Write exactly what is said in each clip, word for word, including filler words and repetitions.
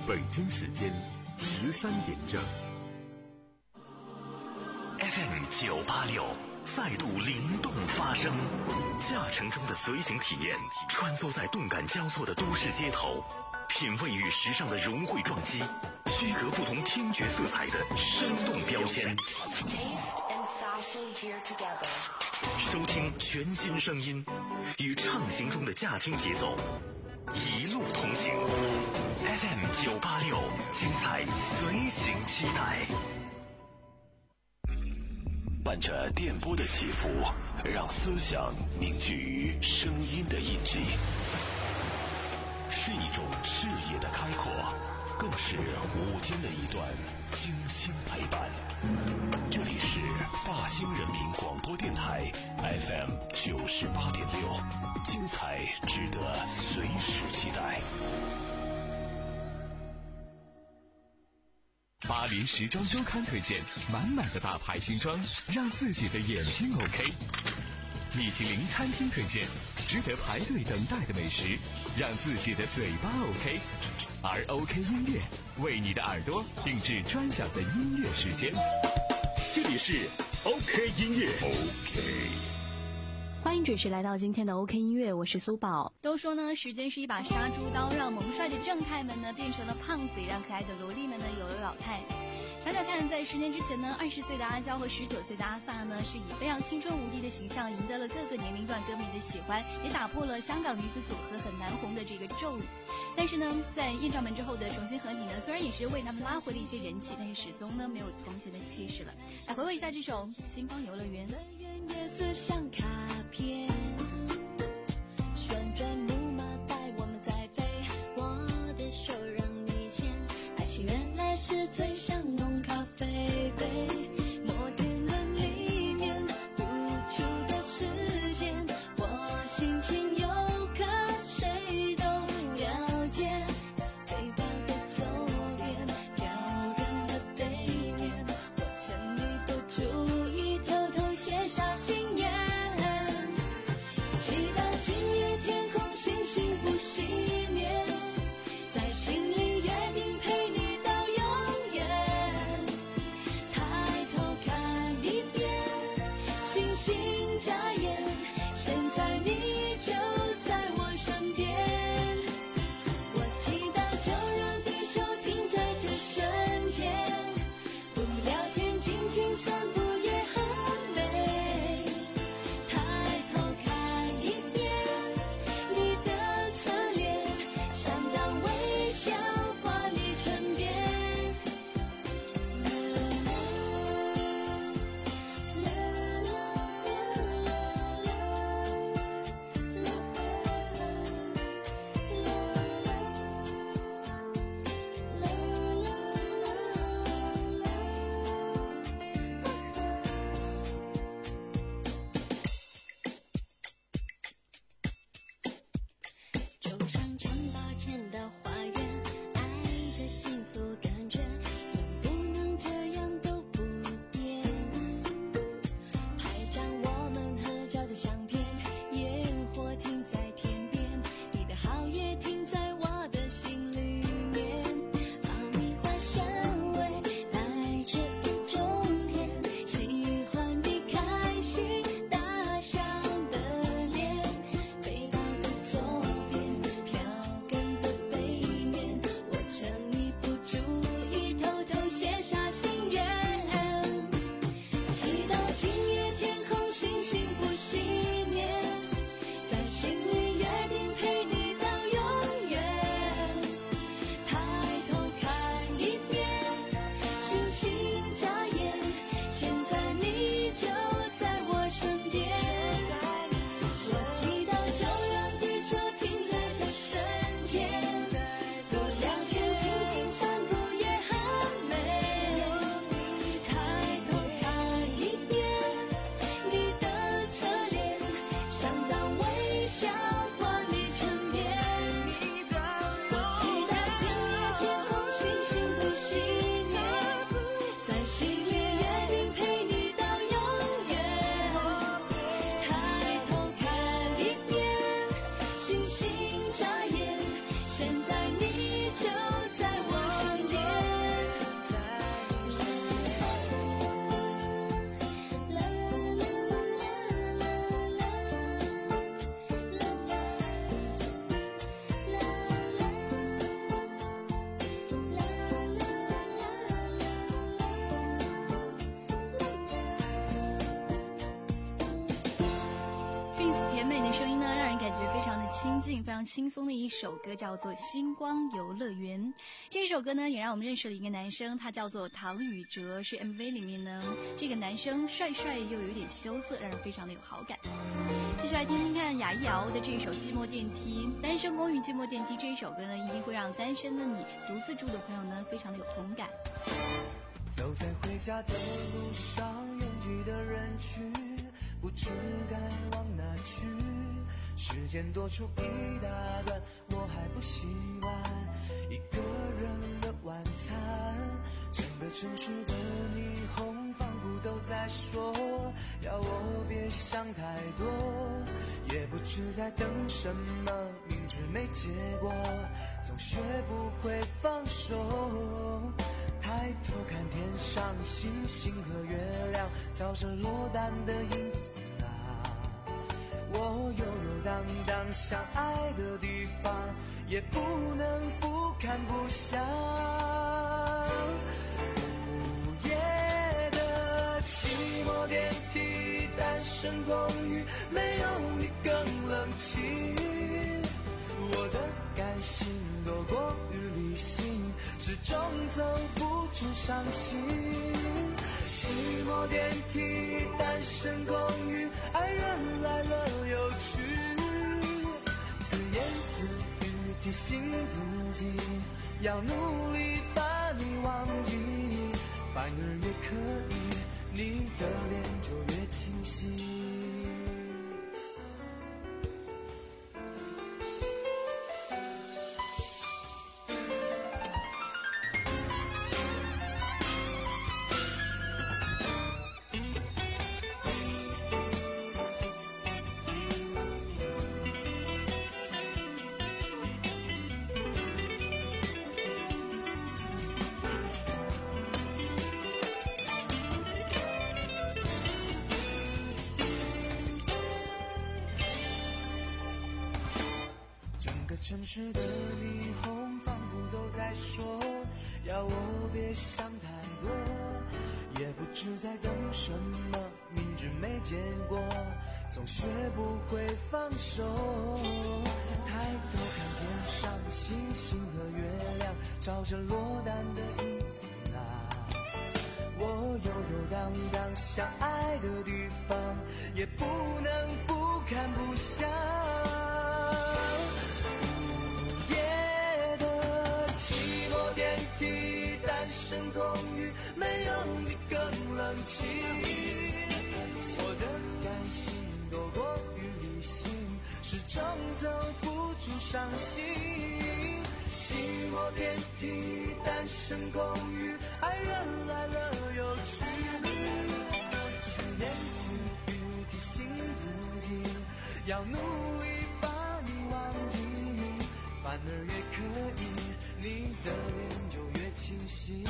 北京时间十三点正。 F M 九八六再度灵动发声，驾乘中的随行体验，穿梭在动感交错的都市街头，品味与时尚的融汇撞击，区隔不同听觉色彩的生动标签。收听全新声音，与畅行中的驾听节奏，一路同行。F M 九八六，精彩随行期待。伴着电波的起伏，让思想凝聚于声音的印记，是一种视野的开阔，更是午间的一段精心陪伴。这里是大兴人民广播电台 F M 九十八点六，精彩值得随时期待。 巴黎时装周刊推荐满满的大牌新装，让自己的眼睛 OK。米其林餐厅推荐值得排队等待的美食，让自己的嘴巴 OK。而 OK 音乐为你的耳朵定制专享的音乐时间。这里是 OK 音乐 OK。 欢迎准时来到今天的 OK 音乐，我是苏宝。 都说呢，时间是一把杀猪刀，让萌帅的正太们呢变成了胖子，也让可爱的萝莉们呢有了老态。想想看，在十年之前呢，二十岁的阿娇和十九岁的阿萨呢，是以非常青春无敌的形象赢得了各个年龄段歌迷的喜欢，也打破了香港女子组合很难红的这个咒语。但是呢，在艳照门之后的重新合体呢，虽然也是为他们拉回了一些人气，但是始终呢没有从前的气势了。来回味一下这首《星光游乐园》。 夜色像卡片，旋转木马带我们在飞，我的手让你牵，爱情原来是最像浓咖啡杯，摩天轮里面无处的时间，我心情有可谁都了解，背包的左边，漂亮的背面，我趁你不注意偷偷写下心愿， 亲近、非常轻松的一首歌，叫做《星光游乐园》。这首歌呢，也让我们认识了一个男生，他叫做唐禹哲，是 M V 里面呢，这个男生帅帅又有点羞涩，让人非常的有好感。继续来听听看雅一瑶的这首《寂寞电梯》。单身公寓寂寞电梯这一首歌呢，一定会让单身的你、独自住的朋友呢，非常的有同感。 走在回家的路上，拥挤的人群，不知该往哪去。时间多出一大段，我还不习惯一个人的晚餐。整个城市的霓虹仿佛都在说，要我别想太多。也不知在等什么，明知没结果，总学不会放手。抬头看天上星星和月亮，照着落单的影子啊。我悠悠荡荡想爱的地方，也不能不看不想。午夜的寂寞电梯，单身公寓，没有你更冷清。我的感性多过于理性，始终走不出伤心。寂寞电梯，单身公寓，爱人来了又去，自言自语提醒自己，要努力把你忘记，反而越刻意，你的脸就越清晰。城市的霓虹仿佛都在说，要我别想太多。也不知在等什么，明知没结果，总学不会放手。抬头看天上星星和月亮，照着落单的影子啊。我悠悠荡荡想爱的地方，也不能不看不想。单身公寓，没有你更冷清。我的感性多过于理性，始终走不出伤心。寂寞电梯，单身公寓，爱人来了又去，自言自语提醒自己，要努力把你忘记，反而越刻意，你的脸就越清晰。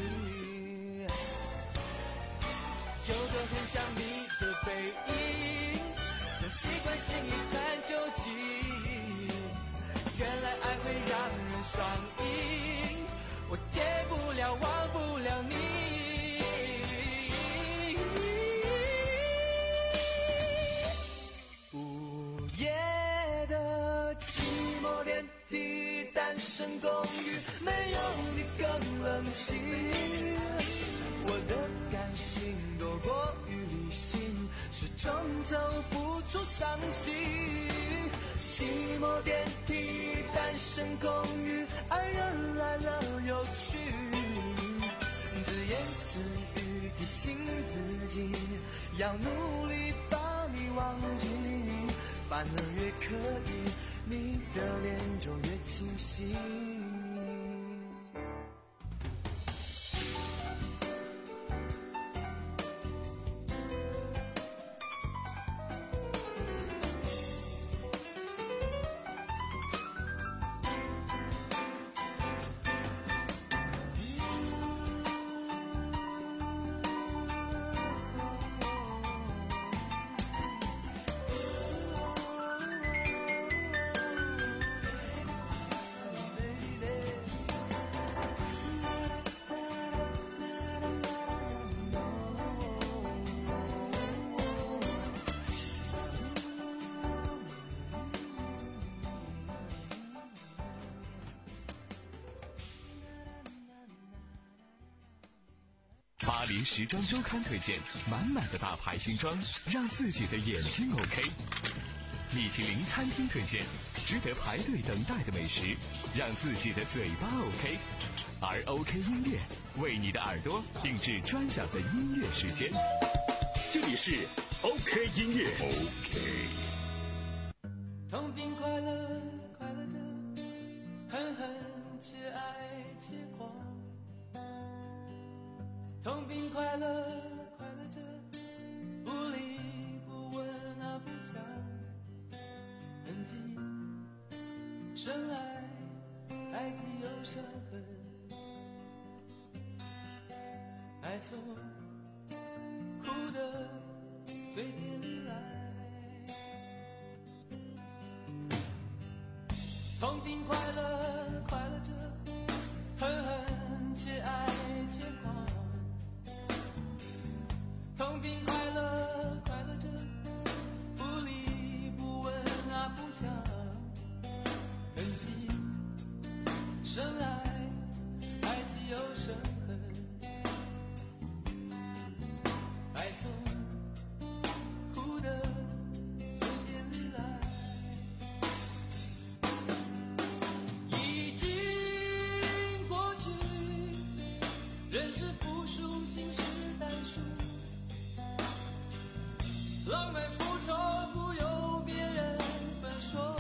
有个很像你的背影，总习惯先一探究竟，原来爱会让人上瘾，我戒不了忘不了你。午夜的寂寞电梯，单身公寓，没有你更冷清。我的感性多过于理性，始终走不出伤心。寂寞电梯，单身公寓，爱人来了又去，自言自语提醒自己，要努力把你忘记，反而越刻意，你的脸就越清晰。 巴黎时装周刊推荐满满的大牌新装，让自己的眼睛 OK。米其林餐厅推荐值得排队等待的美食，让自己的嘴巴 OK。而 OK 音乐为你的耳朵定制专享的音乐时间。 这里是 OK 音乐 OK。 痛并快乐，快乐着，狠狠且爱且狂。痛并快乐，快乐着，不离不问啊不想，痕迹深爱，爱既有伤痕，爱从哭的嘴边里来。痛并快乐，快乐着，狠狠且爱且狂。痛并快乐，快乐着，不离不问啊不想，痕迹深爱，爱既有伤痕，爱从哭的嘴边里来。已经过去，人是复数，心是单数，浪漫复仇不由别人分说，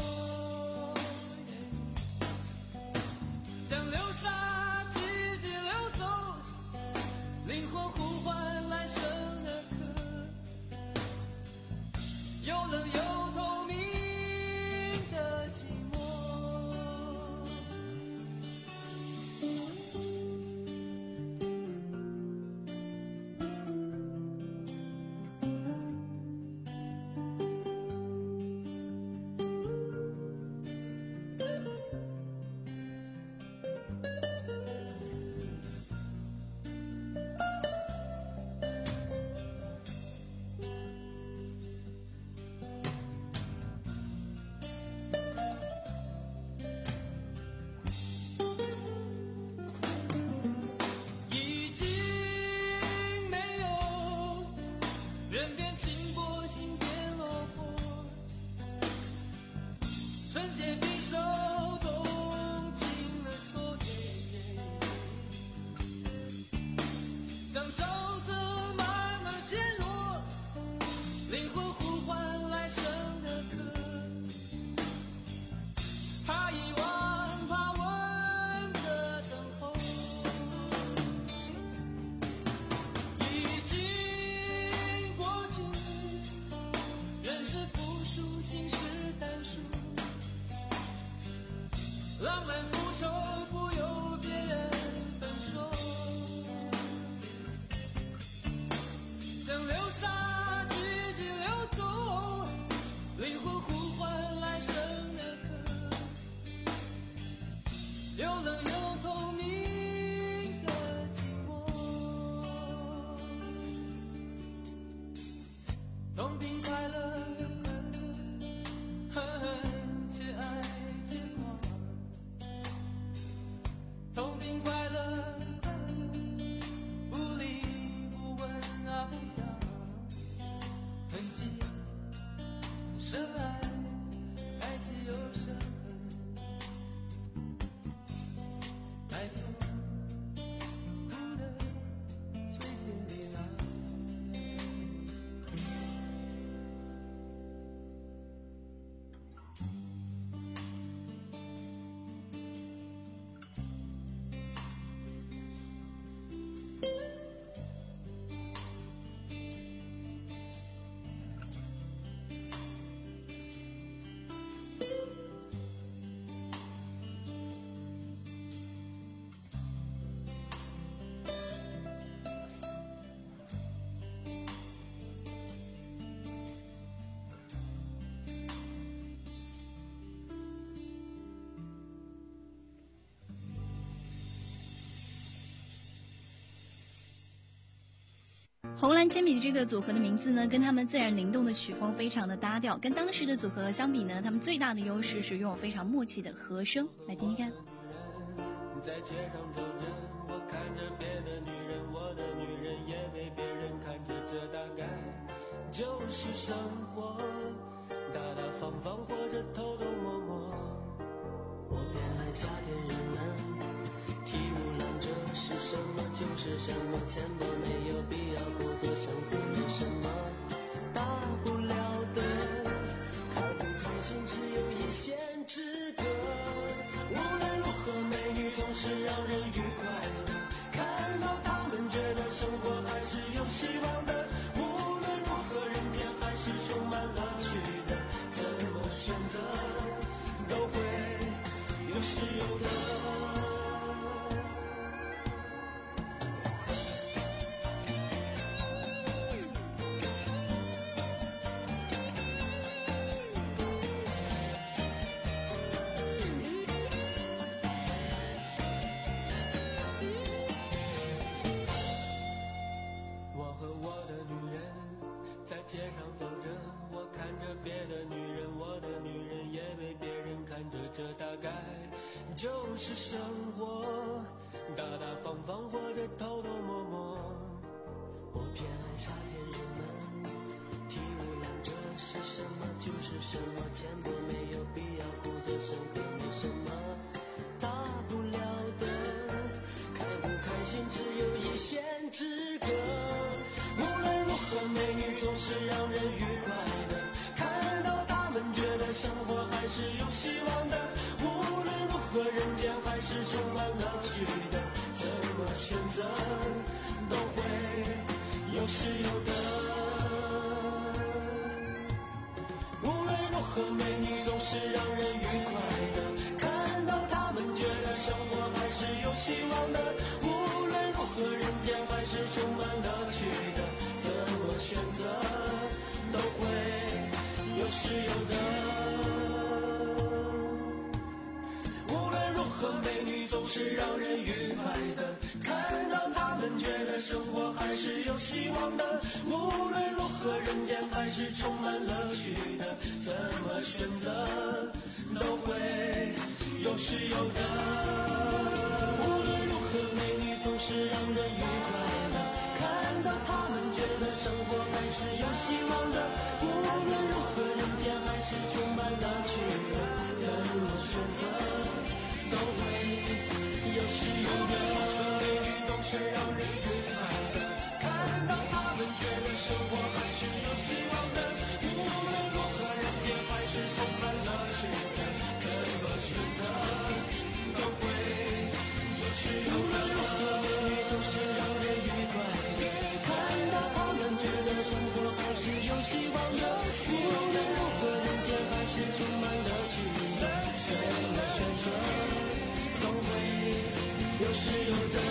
将流沙季节流走，灵魂呼唤来生的歌，有冷有透明的寂寞。已经没有人变轻薄，心变落魄，纯洁匕首动尽了错觉，当沼泽慢慢减弱，灵魂呼唤来生的歌，怕遗忘，怕问的等候。已经过去，人是复数，心是单数，浪漫复仇不由别人分说，将流沙季节流走，灵魂呼唤来生的歌，有冷有透明的寂寞。痛并快乐，快乐着，狠狠且爱且狂。痛并快乐，快乐着，不离不问啊不想，痕迹深爱，爱既有伤痕，爱从哭的嘴边里来。 红蓝铅笔的这个组合的名字呢，跟他们自然灵动的曲风非常的搭调。跟当时的组合相比呢，他们最大的优势是拥有非常默契的和声。来听听看。 在街上走着，我看着别的女人，我的女人也被别人看着，这大概就是生活，大大方方或者偷偷摸摸。我偏爱夏天，人们体无兰这是什么就是什么，浅薄没有必要故作深刻，没什么大不了的，开不开心只有一线之隔。无论如何，美女总是让人愉快的，看到她们觉得生活还是有希望的。无论如何，人间还是充满乐趣的，怎么选择都会有是有的。街上走着，我看着别的女人，我的女人也被别人看着，这大概就是生活，大大方方或者偷偷摸摸。我偏爱夏天，人们体无兰这是什么就是什么，浅薄没有必要故作深刻，没什么大不了的，开不开心只有一线之隔。无论如何，美女总是让人愉快的，看到她们觉得生活还是有希望的。无论如何，人间还是充满乐趣的，怎么选择都会有是有的。无论如何，美女总是让人愉快的，看到她们觉得生活还是有希望的。无论如何，人间还是充满乐趣的，怎么选择都会有是有的。无论如何，美女总是让人愉快的，看到她们觉得生活还是有希望的。无论如何，人间还是充满乐趣的，怎么选择都会有是有的。无论如何，美女总是让人愉快的，看到她们觉得生活还是有希望的。无论如何，人间还是充满乐趣的，怎么选择都会有是有的。美女总是让人愉快的，看到她们觉得生活还是有希望的。无论如何，人间还是充满乐趣的，怎么选择都会有是有的。美女总是让人愉快的，看到她们觉得生活还是有希望的。无论如何，人间还是充满乐趣的，怎么选择都会有是有的。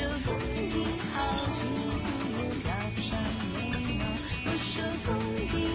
风景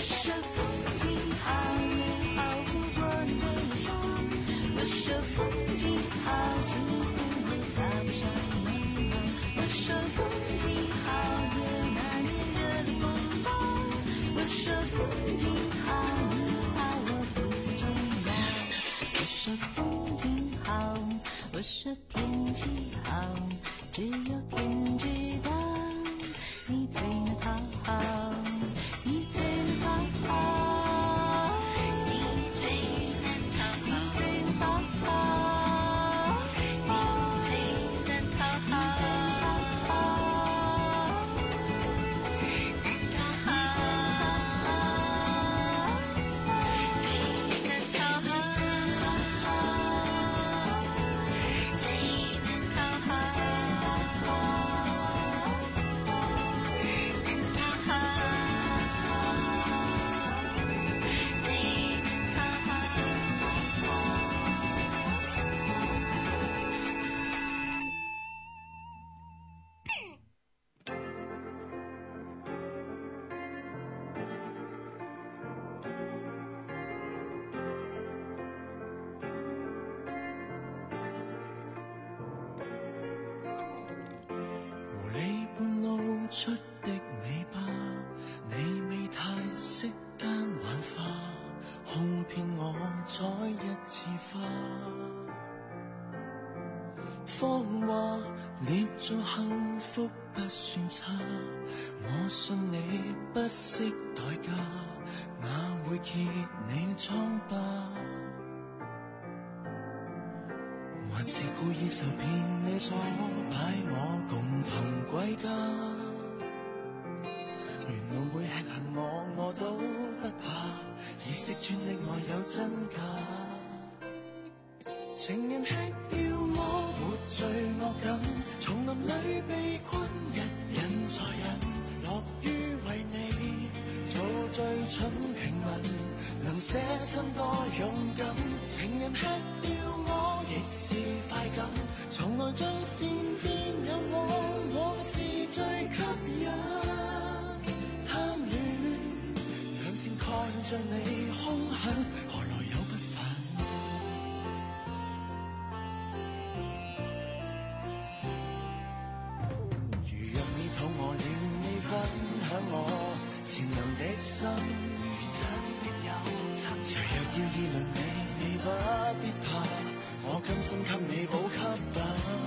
说风景好也熬不过悲伤，我说风景好，幸福也谈不上美满。我说风景好也难免热泪风暴，我说风景好，你怕我不再重要。我说风景好，我说天气好，只有天知道，你最能讨好，你最能讨好，你最能讨好，你最能讨好，你最能讨好， 狐狸般露出的尾巴，你未太識間幻化，哄騙我採一次花。謊話捏造幸福不算差，我信你不惜代價，哪會揭你瘡疤？還是故意受騙你所擺我共同歸家，沿路會吃恨我，我都不怕，意識轉力外有真假。情人吃掉我沒罪惡感，叢林裏被困，一忍再忍，樂於為你做最蠢平民，能捨身多勇敢。情人吃掉我亦是快感，從來最善變有往往是最吸引。貪戀良善看着你兇狠，何來有不忿？如若你肚餓了，你分享我善良的心，如真的有參與。若要議論你，你不必怕，我甘心給你補給品。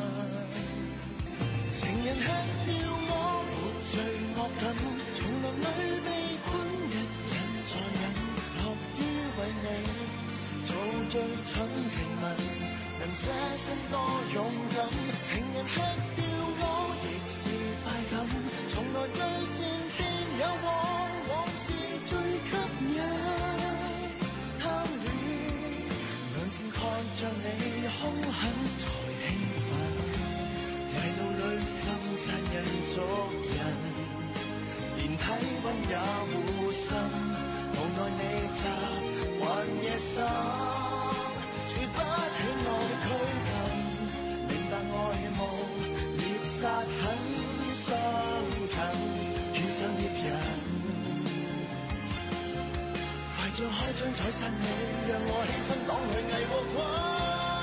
情人吃掉我沒罪惡感，叢林裏被困，一忍再忍，樂於為你做最蠢平民，能捨身多勇敢。情人吃掉我亦是快感，從來最善變有往往是最吸引。貪戀良善看着你兇狠才興奮，迷路裏心殺人族人，連體溫也護心，無奈你習慣野心，絕不勸我拘謹，明白愛慕獵殺很相近，遇上獵人快張開槍宰殺你，讓我犧牲擋去危和困。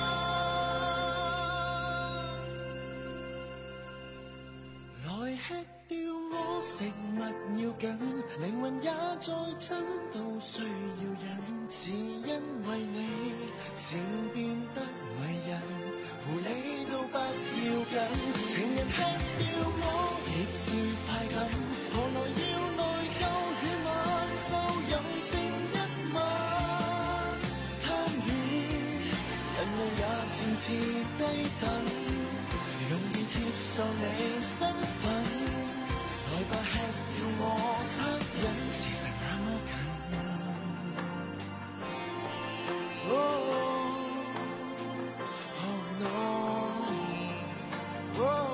來吃掉我食物要緊，靈魂也在爭到需要忍，只因為你情變得為人，狐狸都不要緊。情人吃掉我亦是快感，何來要內疚與晚受任性一晚？貪戀人類也漸次低等，容易接受你身份，來吧吃掉我惻隱，事實那麼近。Oh, oh no, oh.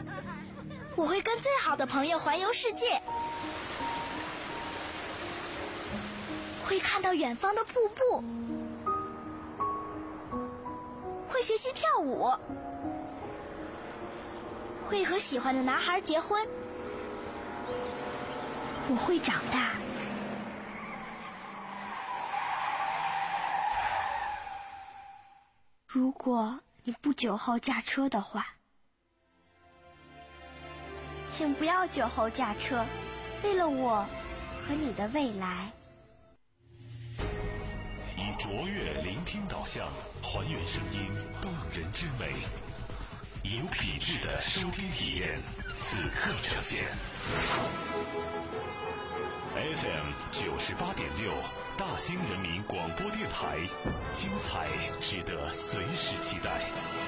我会跟最好的朋友环游世界。 会看到远方的瀑布，会学习跳舞，会和喜欢的男孩结婚。我会长大。如果你不酒后驾车的话，请不要酒后驾车，为了我和你的未来。 以卓越聆听导向，还原声音动人之美，以有品质的收听体验，此刻呈现。F M 九十八点六，大兴人民广播电台，精彩值得随时期待。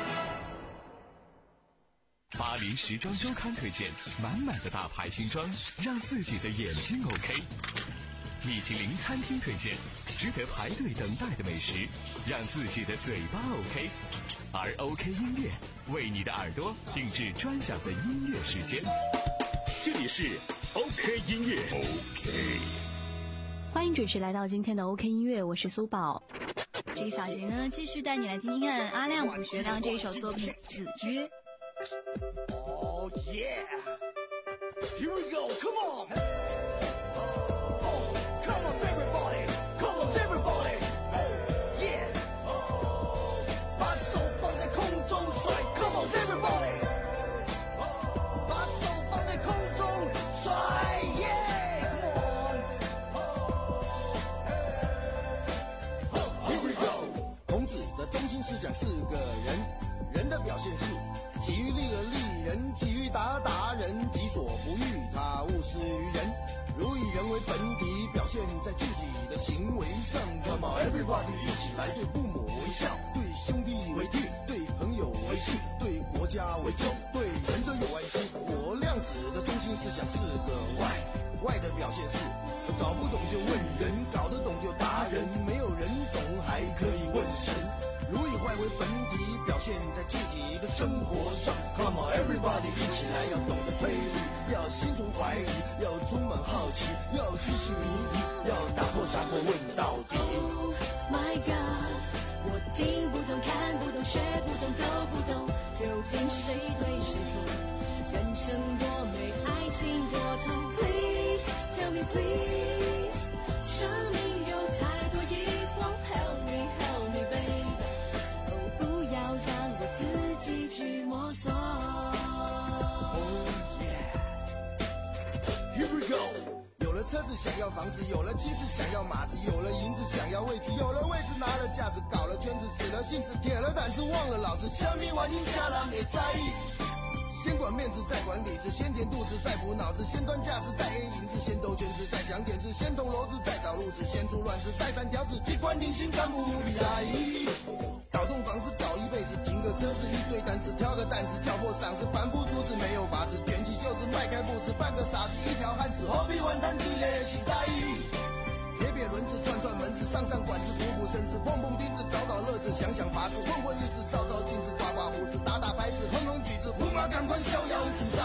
巴黎时装周刊推荐，满满的大牌新装，让自己的眼睛 OK。米其林餐厅推荐，值得排队等待的美食，让自己的嘴巴 OK。而 OK 音乐为你的耳朵定制专享的音乐时间。这里是 OK 音乐 OK。 欢迎准时来到今天的 OK 音乐，我是苏宝。 这个小节呢，继续带你来听听看阿亮卜学亮这一首作品《子曰》。 Oh yeah! Here we go! Come on! Oh, come on, everybody! Come on, everybody! Yeah! 把手放在空中甩 Come on, everybody! 把手放在空中甩 Yeah! Come on! Here we go! 孔子的中心思想是个人，人的表现是己欲立而立人，己欲达达人，己所不欲，他勿施于人。如以人为本体，表现在具体的行为上。Come on, everybody， 一起来对父母为孝，对兄弟为悌，对朋友为信，对国家为忠，对人则有爱心。我量子的中心思想是个 why， why 的表现是搞不懂就问人，搞得懂就达人，没有人懂还可以问神。如以坏为本体，表现在具体的生活上。Come on, everybody， 一起来，要懂得推理，要心存怀疑，要充满好奇，要举起迷疑，要打破砂锅问到底。 Oh my God， 我听不懂，看不懂，学不懂，都不懂，究竟谁对谁错？人生多美，爱情多痛。Please tell me, please， 生命有太多疑惑。Help me, help me, baby。让我自己去摸索。 Oh yeah, here we go。有了车子想要房子，有了妻子想要马子，有了银子想要位置，有了位置拿了架子，搞了圈子，死了性子，铁了胆子，忘了老子，虾米玩意下人也在意。先管面子，再管里子，先填肚子，再补脑子，先端架子，再 A 银子，先兜圈子，再想点子，先捅篓子，再找路子，先出乱子，再三条子，机关定心干部比来。搞栋房子，搞一辈子，停个车子，一堆单子，挑个担子，叫破嗓子，反复出子，没有法子，卷起袖子，迈开步子，半个傻子，一条汉子，何必玩谈积累期待？撇撇轮子，转转门子，上上管子，补补身子，碰碰钉子，找找乐子，想想法子，混混日子，照照镜子，刮刮胡子，打打拍子，哼哼曲子，不马赶快逍遥自在。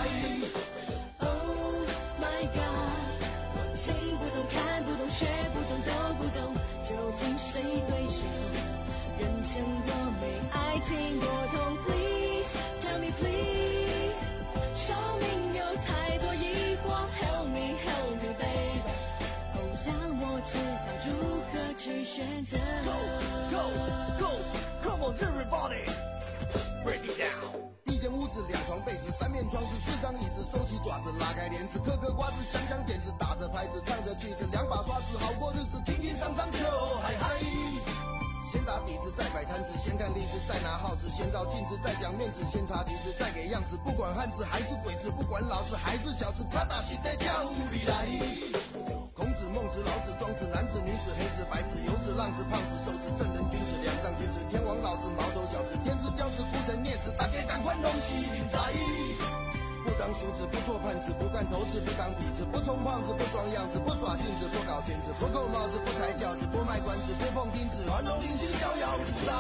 Oh my God， 我听不懂，看不懂，学不懂，都不懂，究竟谁对谁错？人生多美，爱情多痛。Please tell me, please， 生命有太多疑惑。Help me, help me, baby。哦，让我知道如何去选择。 Go, go, go, come on, everybody, break it down。一间屋子，两床被子，三面窗子，四张椅子，收起爪子，拉开帘子，嗑嗑瓜子，香香点子，打着拍子，唱着句子，两把刷子，好过日子，听听上上秋，嗨嗨。先打底子，再摆摊子，先看例子，再拿号子，先照镜子，再讲面子，先擦橘子，再给样子。不管汉子还是鬼子，不管老子还是小子，他打西在江湖里来。孔子、孟子、老子、庄子，男子、女子，黑子、白子，游子、浪子、胖子、瘦子，正人君子，梁上君子，天王老子，毛头小子，天之骄子，孤臣孽子，大家赶快拢西林在。不当叔子，不做叛子，不干头子，不当痞子，不充胖子，不装样子，不耍性子，不搞圈子，不扣帽子，不抬轿子，不卖关子，不碰钉子，环龙临行逍遥自在。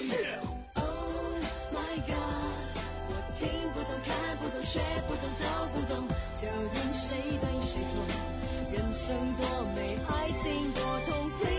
Oh my God， 我听不懂，看不懂，学不懂，都不懂，究竟谁对谁错？人生多美，爱情多痛。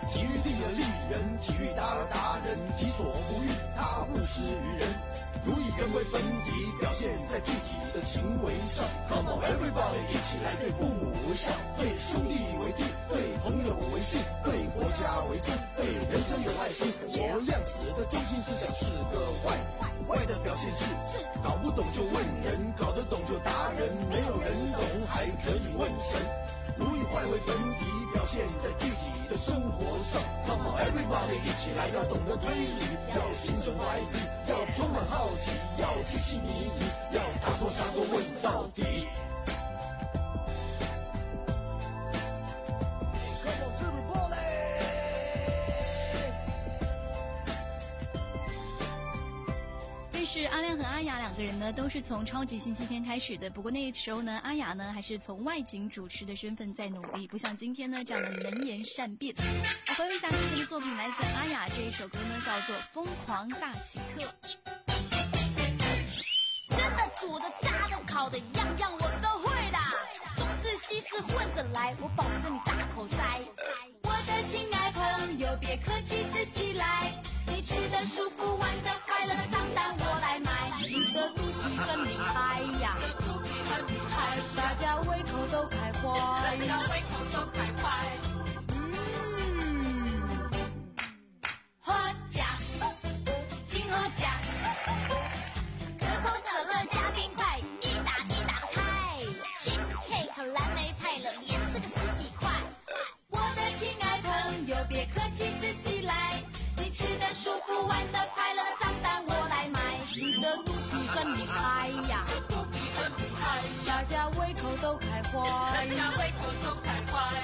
己欲立而立人，己欲达而达人，己所不欲，他勿施于人。如以人为本体，表现在具体的行为上。Come on everybody， 一起来对父母为孝，对兄弟为弟，对朋友为信，对国家为尊，对人者有爱心。我量子的中心思想是个坏，坏的表现是搞不懂就问人，搞得懂就达人，没有人懂还可以问神。如以坏为本体，表现在具体的生活上。Come on everybody， 一起来，要懂得推理，要心存怀疑，要充满好奇，要巨细靡遗，要打破砂锅问到底。 是阿亮和阿雅两个人呢，都是从超级星期天开始的。不过那时候呢，阿雅呢还是从外景主持的身份在努力，不像今天呢这样的能言善辩。来回味一下之前的作品，来自阿雅这一首歌呢，叫做《疯狂大奇客》。 真的、煮的、炸的、烤的，样样我都会的。中式西式混着来，我保证你大口塞。我的亲爱朋友，别客气，自己来。你吃的舒服，玩的快乐，账单我来买。你的肚皮很厉害呀，肚皮很厉害，大家胃口都开怀，大家胃口都开怀。嗯，喝甲，金喝甲，可口可乐加冰块，一打一打开。cheese cake 蓝莓派，冷烟吃个十几块。我的亲爱朋友，别客气，自己来。你吃的舒服，玩的快乐，账单我来买。你的肚皮很厉害呀，肚皮很厉害，大家胃口都开怀，大家胃口都开怀。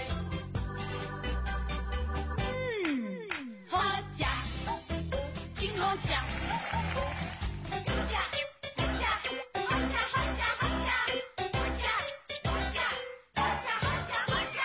嗯，喝甲，金猴甲，喝甲，喝甲，喝甲，喝甲，喝甲，喝甲，喝甲，喝甲，喝甲，喝甲。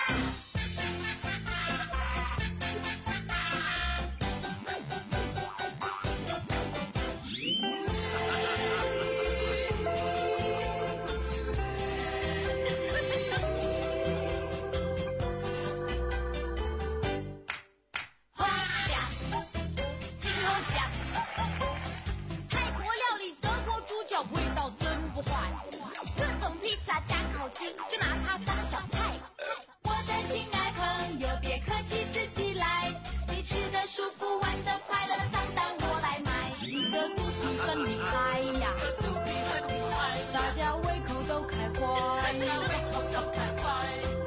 味道真不坏，各种披萨加烤鸡，就拿它当小菜。我的亲爱朋友，别客气，自己来。你吃的舒服，玩的快乐，账单我来买。你的肚皮很厉害呀，肚皮很厉害，大家胃口都开怀，大家胃口都开怀。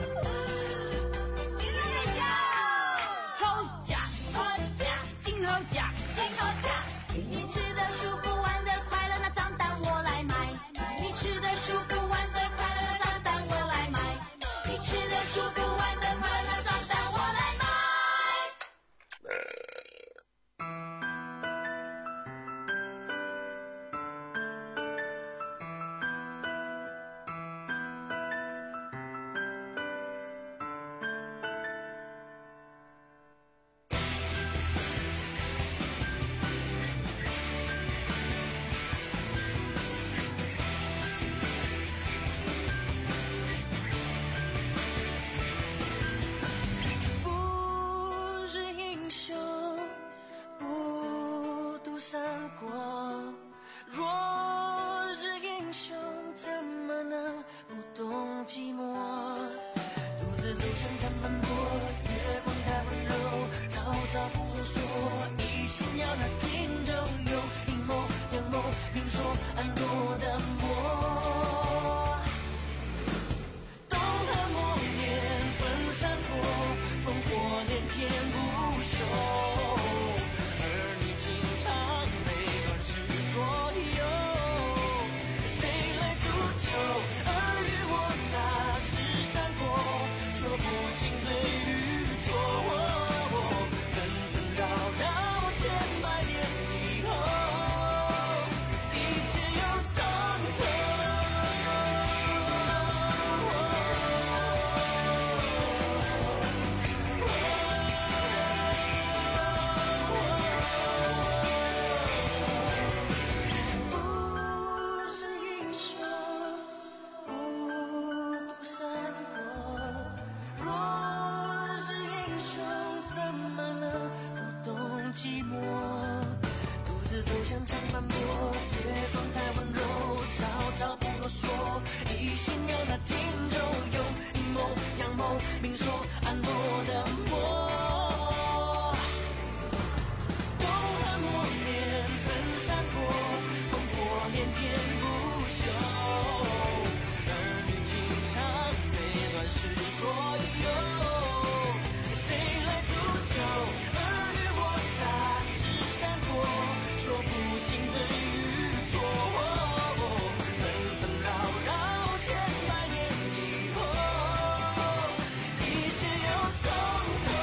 猴甲，猴甲，金猴甲，金猴甲，你吃的舒服，玩的快乐，那账单我来买。你吃的舒服，玩的快乐，账单我来买。你吃的舒服，玩的快乐，账单我来买。 说不清对寂寞，独自走向长坂坡，月光太温柔，草草不啰嗦，一心要那轻舟有阴谋阳谋，明说暗落的魔。冬寒磨面分散过，烽火连天不休，儿女情长被乱世左右。谁来铸就尔虞我诈是闪过，说不清对与错，纷纷扰扰千百年以后，一切又从头。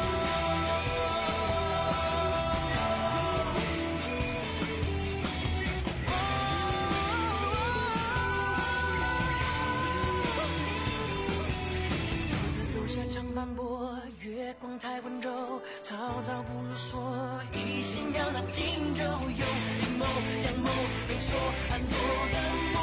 独自走下长坂坡，月光太温柔，草草不啰嗦，一心要那轻舟有阴谋阳谋，明说暗夺的魔。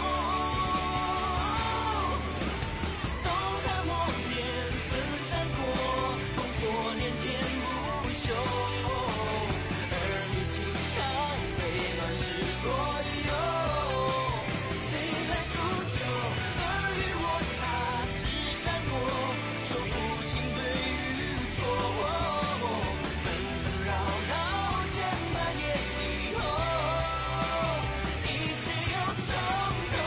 冬寒磨面分散过，烽火连天不休，儿女情长被乱世左右。谁来铸就尔虞我诈是闪过，说不清对与错，纷纷扰扰千百年以后，一切又从头。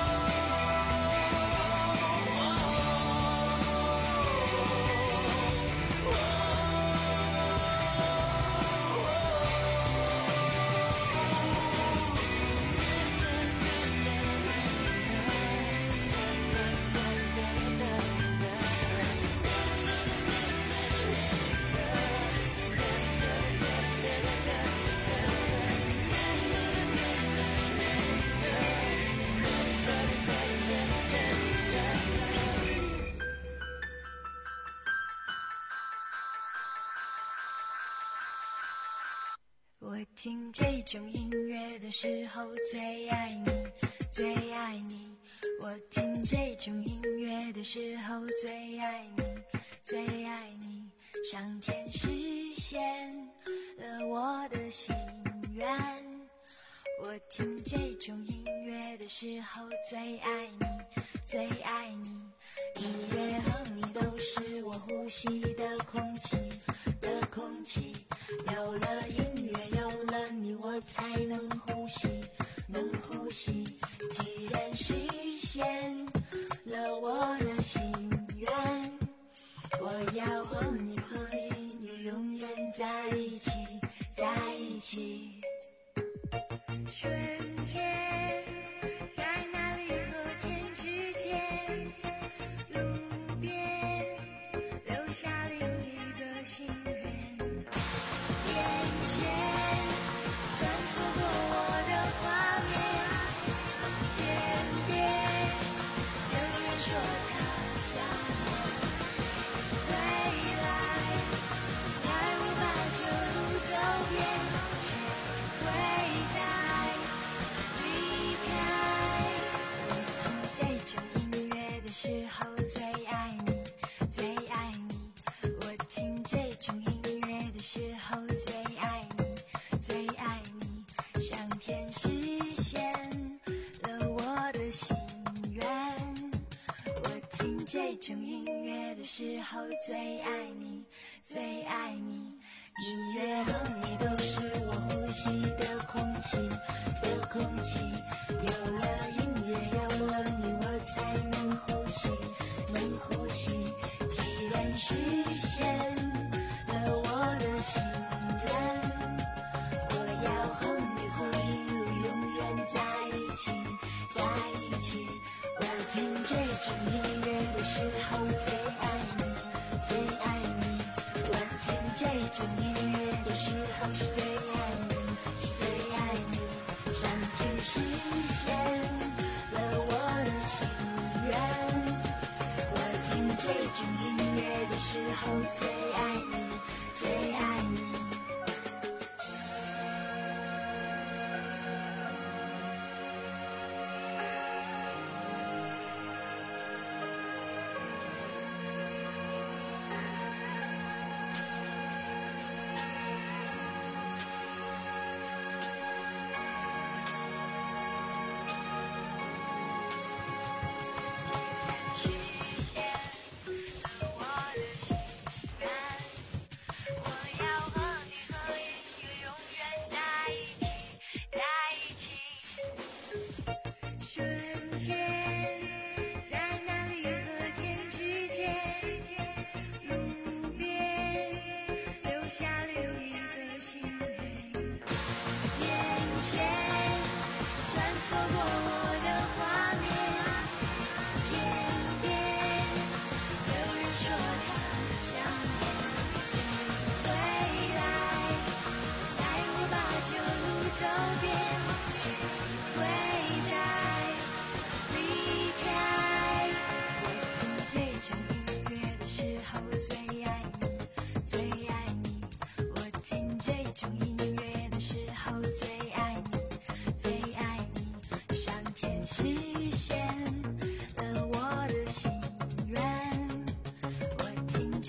我听这种音乐的时候最爱你，最爱你。我听这种音乐的时候最爱你，最爱你。上天实现了我的心愿。我听这种音乐的时候最爱你，最爱你。音乐和你都是我呼吸的空气，的空气。有了音乐，有了你，我才能呼吸，能呼吸。既然实现了我的心愿，我要和你和音乐永远在一起，在一起。瞬间，在那里和天之间，路边留下另一个心愿。眼前穿梭过我的画面，天边有人说他想我，谁会来带我把这路走遍？谁会再离开？我听这种音乐的时候最爱你，最爱你。我听这种音乐的时候最爱你，最爱你。上天实现了我的心愿。我听这种音乐的时候最爱你，最爱你。音乐和你都是我呼吸的空气，的空气。有了音乐，有了你，我才能呼吸，能呼吸。既然实现了我的心愿，我要和你和音乐永远在一起，在一起。我听这种音乐的时候最爱你，最爱你。我听这种音乐的时候是最爱你，是最爱你。上天实现了我的心愿。我听这种音乐的时候最爱你，最爱你。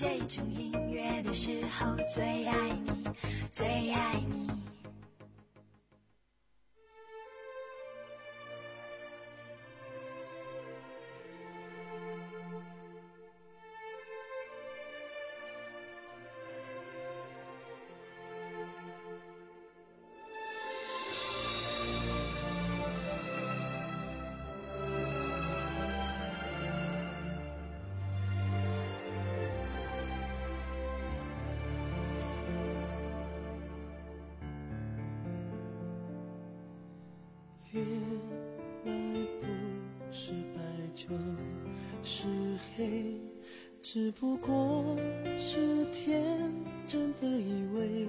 这种音乐的时候，最爱你，最爱你。 原来不是白就是黑，只不过是天真的以为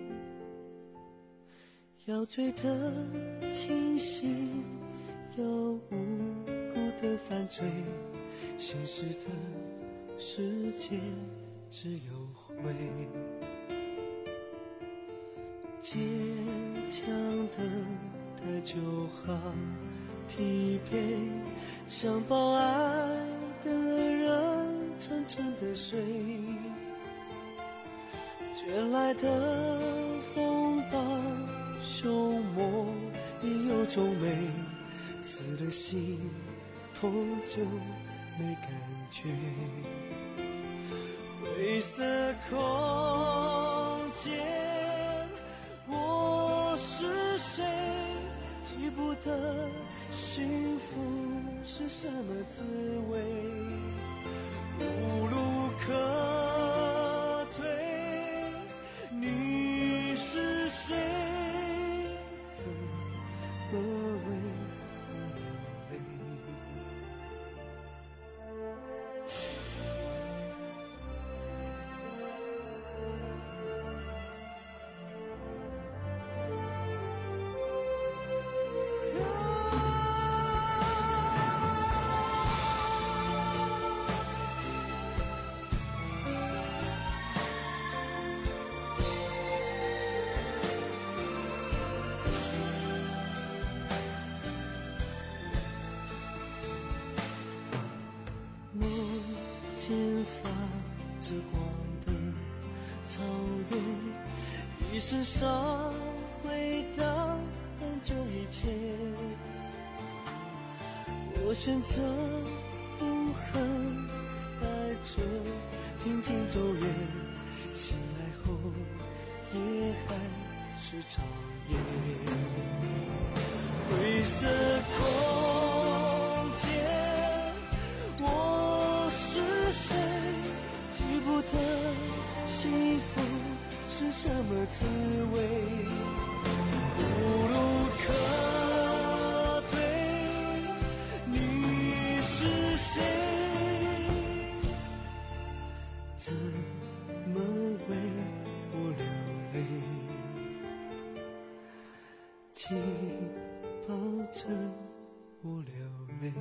要追得清醒，要无辜的犯罪，现实的世界只有灰，坚强的太久好疲惫，想抱爱的人沉沉的睡，卷来的风暴凶猛已有种美，死了心痛就没感觉，灰色空间我是谁，记不得幸福是什么滋味，无路可退，你是谁，怎么为我流泪。前发着光的草原，一身伤回到很久以前，我选择不恨，带着平静走远，醒来后也还是长夜，灰色空间我是谁，记不得幸福是什么滋味，无路可退，你是谁，怎么为我流泪，请抱着我流泪。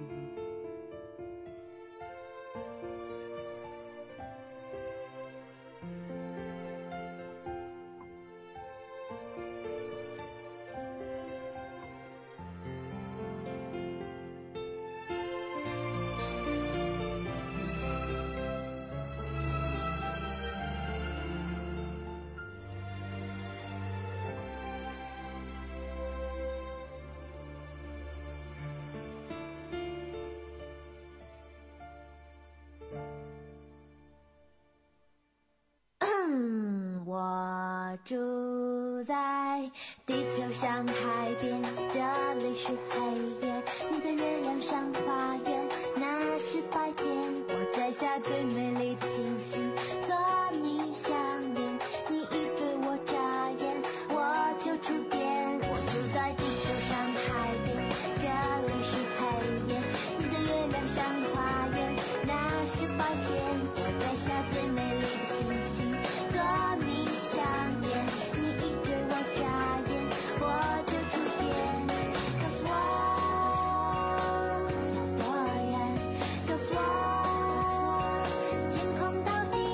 我住在地球上海边，这里是黑夜，你在月亮上花园，那是白天，我摘下最美丽的星星，做你项链，你一对我眨眼，我就触电。我住在地球上海边，这里是黑夜，你在月亮上花园，那是白天，我摘下最美丽的星星，做你项链，你一对我眨眼，我就触电。告诉我多远，告诉我天空到底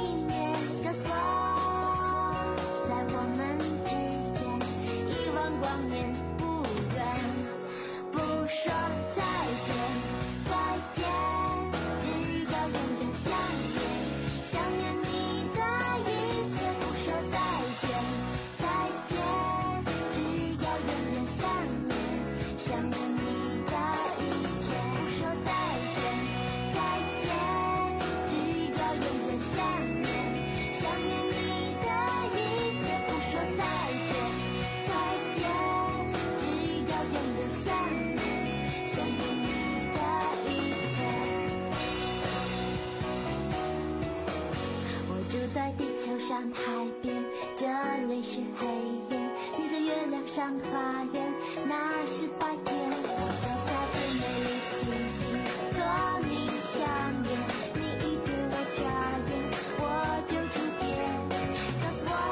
边，这里是黑夜，你在月亮上花园，那是白天。我摘下最美丽星星，做你项链，你一对我眨眼，我就触电。告诉我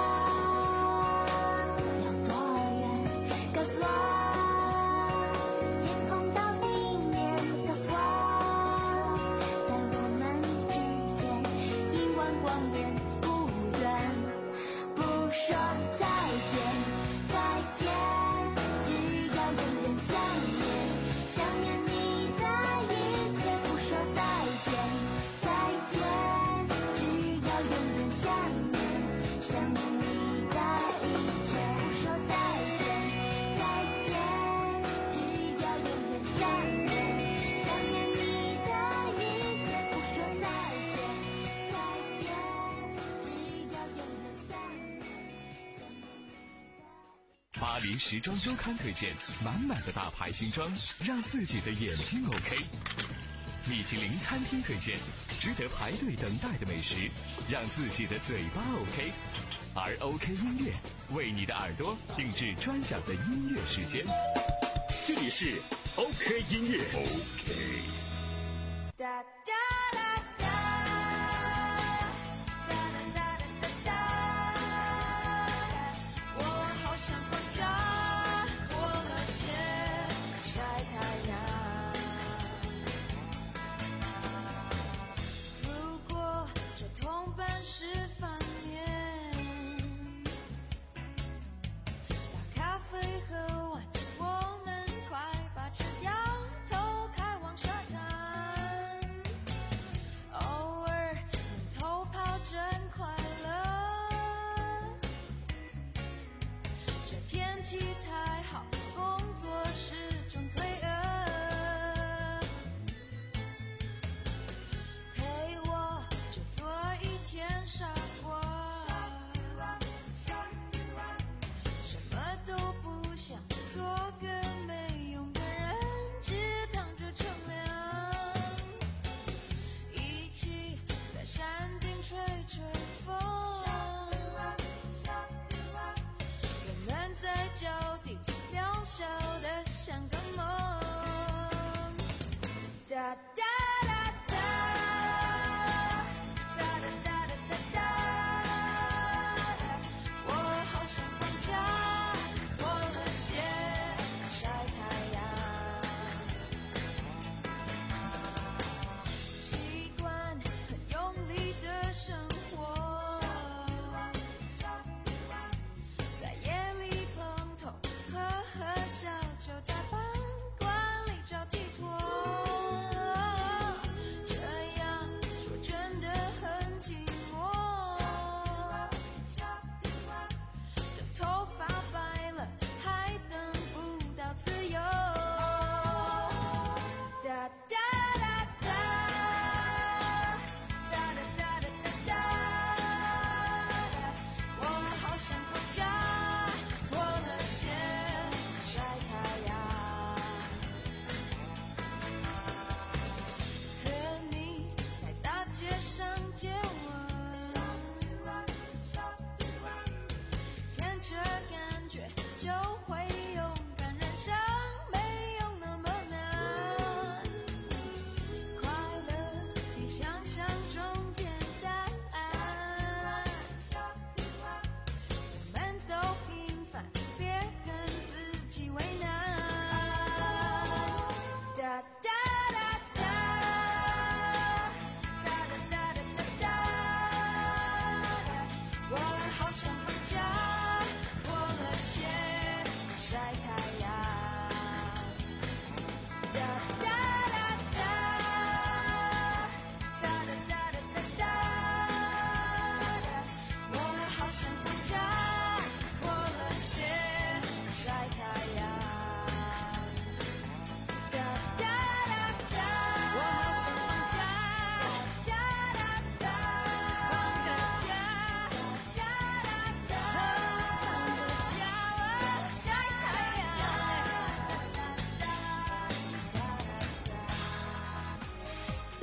有多远，告诉我天空到地面，告诉我在我们之间一万光年不远。不说再见，再见，只要永远想念，想念你的一切。不说再见，再见，只要永远想念，想念你的一切。不说再见，再见，只要永远想念，想念你的一切。不说再见，再见，只要永远想念，想念你的。 巴黎时装周刊推荐满满的大牌新装，让自己的眼睛 OK。米其林餐厅推荐值得排队等待的美食，让自己的嘴巴 OK。而 OK 音乐为你的耳朵定制专享的音乐时间。这里是 OK 音乐 OK。 哒哒哒哒，哒哒哒哒哒哒，我好想回家，脱了鞋晒太阳。如果这同伴是反面，把咖啡喝完，我们快把这掉头开往沙滩。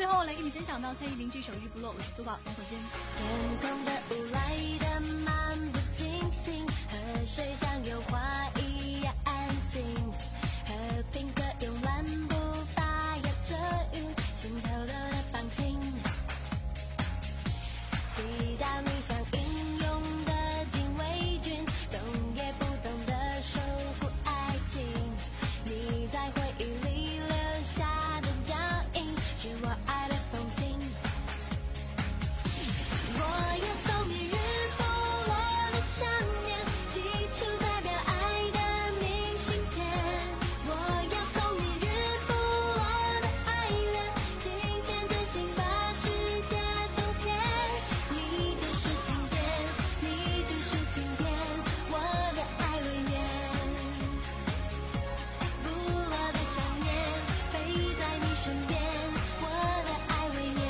最后来给你分享到蔡依林这首《日不落》，我是苏宝，待会儿见。 天空的雾来得漫不经心，河水像油画一样安静，和平的慵懒步伐摇着云，心跳的放晴，祈祷你像英勇的禁卫军，动也不动地守护爱情，你在回忆里留下的脚印，是我爱的风景。我要送你日不落的想念，寄出代表爱的明信片。我要送你日不落的爱恋，紧牵着心把世界走遍。你就是晴天，你就是晴天，我的爱未眠。不落的想念，飞在你身边，我的爱未眠。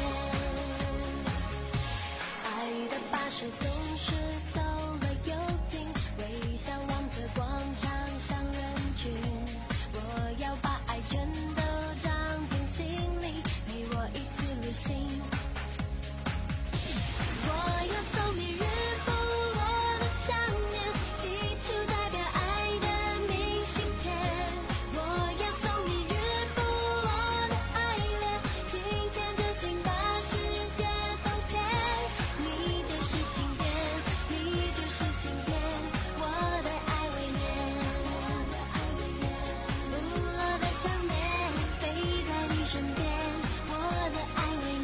爱的巴士总是走了又停，微笑望着广场上人群。我要把爱全都装进心里，陪我一起旅行。我要送你日不落的想念，寄出代表爱的明信片。我要送你日不落的爱恋，紧牵着心把世界走遍。你就是晴天，你就是晴天，我的爱未眠。不落的想念，飞在你身边，我的爱未眠。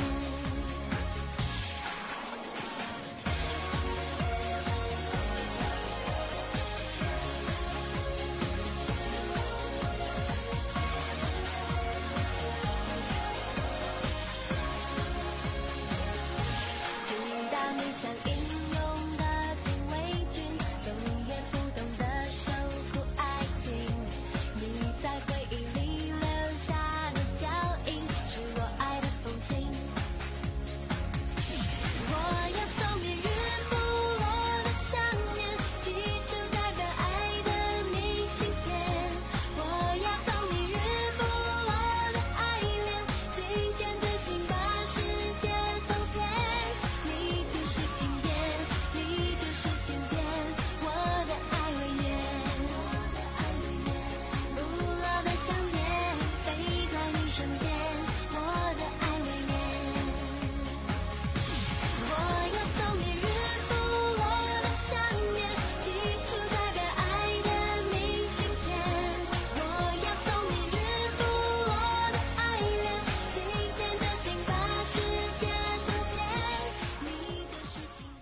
祈祷你像英勇的禁卫军，动也不动地守护爱情，你在回忆里留下的脚印，是我爱的风景。我要送你日不落的想念，寄出代表爱的明信片。我要送你日不落的爱恋，紧牵着心把世界走遍。你就是晴天，你就是晴天，我的爱未眠。不落的想念，飞在你身边，我的爱未眠。我要送你日不落的想念，寄出代表爱的明信片。我要送你日不落的爱恋，紧牵着心把世界走遍。你就是晴天。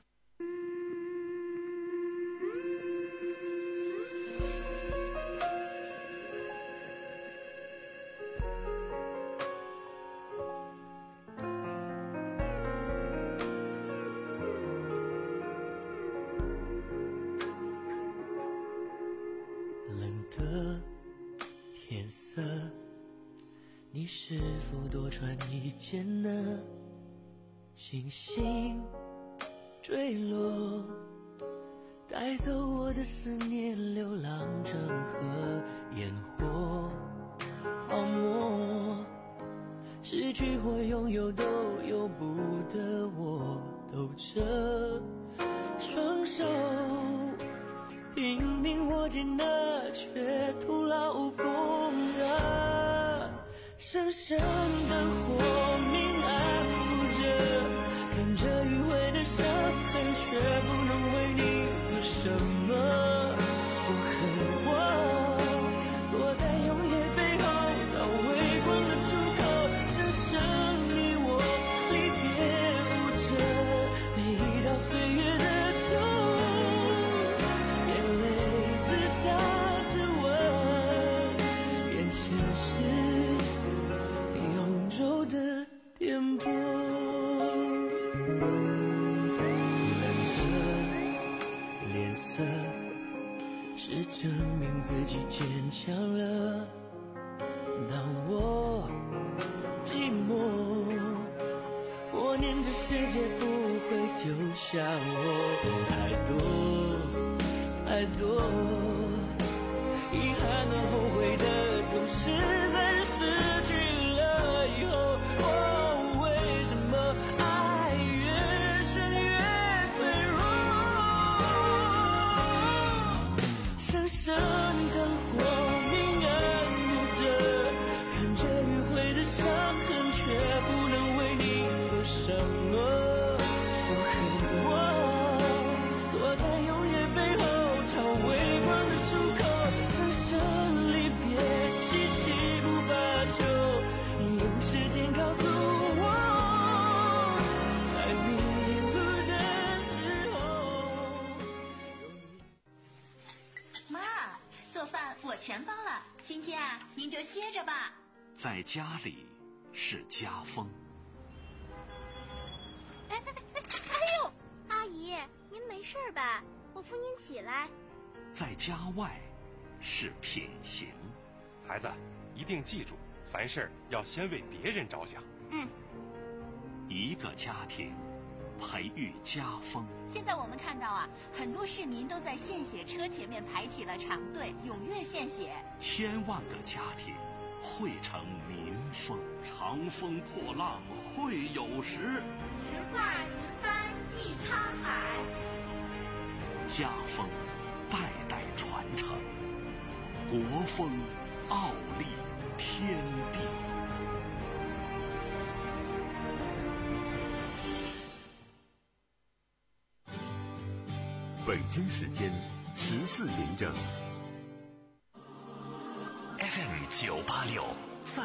冷的天色，你是否多穿一件呢？星星坠落，带走我的思念，流浪成河，烟火泡沫，失去或拥有都由不得我，抖着双手，拼命握紧的却徒劳无功的，深深的火明暗不着，看着迂回的伤痕，却不能为你做什么。我恨我躲在永夜背后，找微光的出口，深深你我离别无着，每一道岁月的痛，眼泪自打自吻，眼前是永昼的颠簸。冷的脸色是证明自己坚强了，当我寂寞，我念着世界不会丢下我，太多太多遗憾的后悔的，总是在失去了以后全包了，今天啊，您就歇着吧。 在家里是家风。 哎哎哎哎呦，阿姨，您没事吧？我扶您起来。 在家外是品行。 孩子，一定记住，凡事要先为别人着想。 嗯。 一个家庭培育家风。 现在我们看到啊，很多市民都在献血车前面排起了长队，踊跃献血。 千万个家庭汇成民风。长风破浪会有时， 直挂云帆济沧海。 家风代代传承，国风傲立天地。 北京时间十四点整。 F M 九八六